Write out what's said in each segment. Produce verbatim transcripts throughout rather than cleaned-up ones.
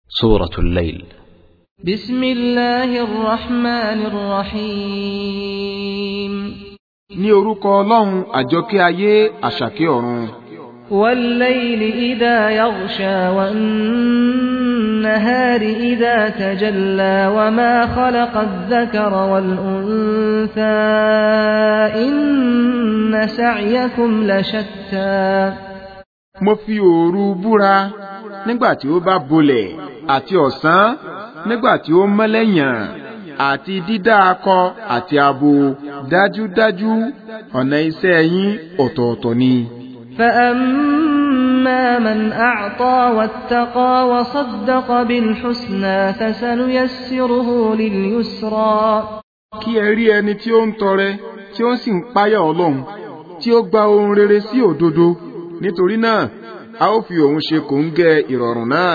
سورة الليل. بسم الله الرحمن الرحيم. ní orúkọ Ọlọ́run àjọkẹ́ ayé àṣàkẹ́ ọ̀run. والليل إذا يغشى والنهار إذا تجلى وما خلق الذكر والأنثى إن سعيكم لشتى. mo fi òru búra nígbà tí ó bá bolẹ̀ àti ọ̀sán nígbà tí ó mọ́lẹ̀yàn àti dídá akọ àti abo dájúdájú ọ̀nà iṣẹ́ yín ọ̀tọ̀ọ̀tọ̀ ni. فأما من أعطى واتقى وصدق بالحسنى فسنيسره لليسرى. kí ẹ rí ẹni tí ó ń tọrẹ tí ó sì ń páyà Ọlọ́run tí ó gba ohun rere sí òdodo nítorí náà a ó fi òun ṣe kòńgẹ́ ìrọ̀rùn náà.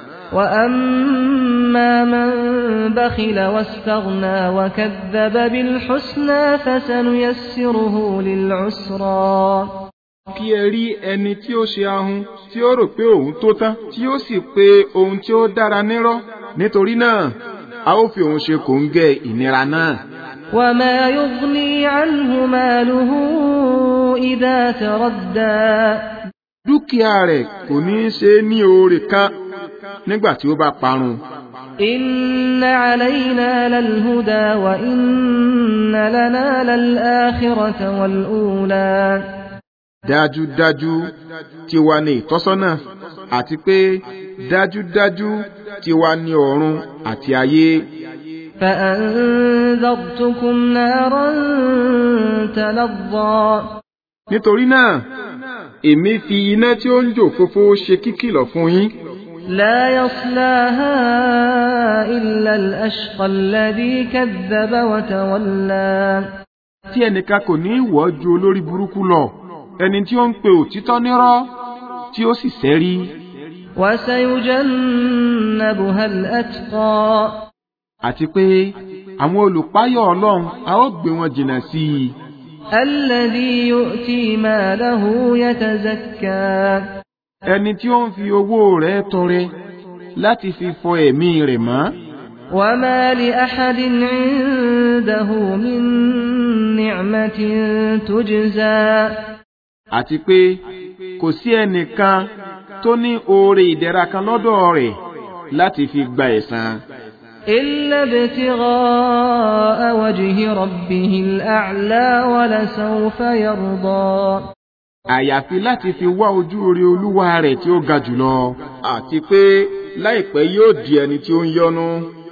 وأما من بخل واستغنى وكذب بالحسنى فسنيسره للعسرى. kí ẹ rí ẹni tí ó ṣe ahun tí ó rò pé òun tó tán tí ó sì pé ohun tí ó dára nírọ́ nítorí náà a ó fi òun ṣe kòńgẹ́ ìnira náà. وما يغني عنه ماله إذا تردى. dúkìá rẹ̀ kò ní í ṣe ní oore kan nígbà tí ó bá parun. إن علينا للهدى وإن لنا للآخرة والأولى. dájúdájú tiwa ni ìtọ́sọ́nà àti pé dájúdájú tiwa ni ọ̀run àti ayé. فأنذرتكم نارا تلظى. nítorí náà èmi fi iná tí ó ń jò fófó ṣe kíkìlọ̀ fún yín. لا يصلاها إلا الأشقى الذي كذب وتولى. tí ẹnìkan kò ní wọ̀ ju olórí burúkú lọ ẹni tí ó ń pe òtítọ́ nírọ́ tí ó sì sẹ́rí. وسيجنبها الأتقى. àti pé àwọn olùpáyọ̀ Ọlọ́run a ó gbé wọn jìnnà sí i. الذي يؤتي ماله يتزكى. ẹni tí ó ń fi owó rẹ̀ tọrẹ láti fi fọ ẹ̀mí rẹ̀ mọ́. وما لأحد عنده من نعمة تجزى. àti pé kò sí ẹnìkan tó ní oore ìdẹ̀ra kan lọ́dọ̀ rẹ̀ láti fi gba ẹ̀san. إلا ابتغاء وجه ربه الأعلى ولسوف يرضى. àyàfi láti fi wá ojú orí Olúwa rẹ̀ tí ó ga jùlọ àti pé láìpẹ́ yóò di ẹni tí ó ń yọ́nú.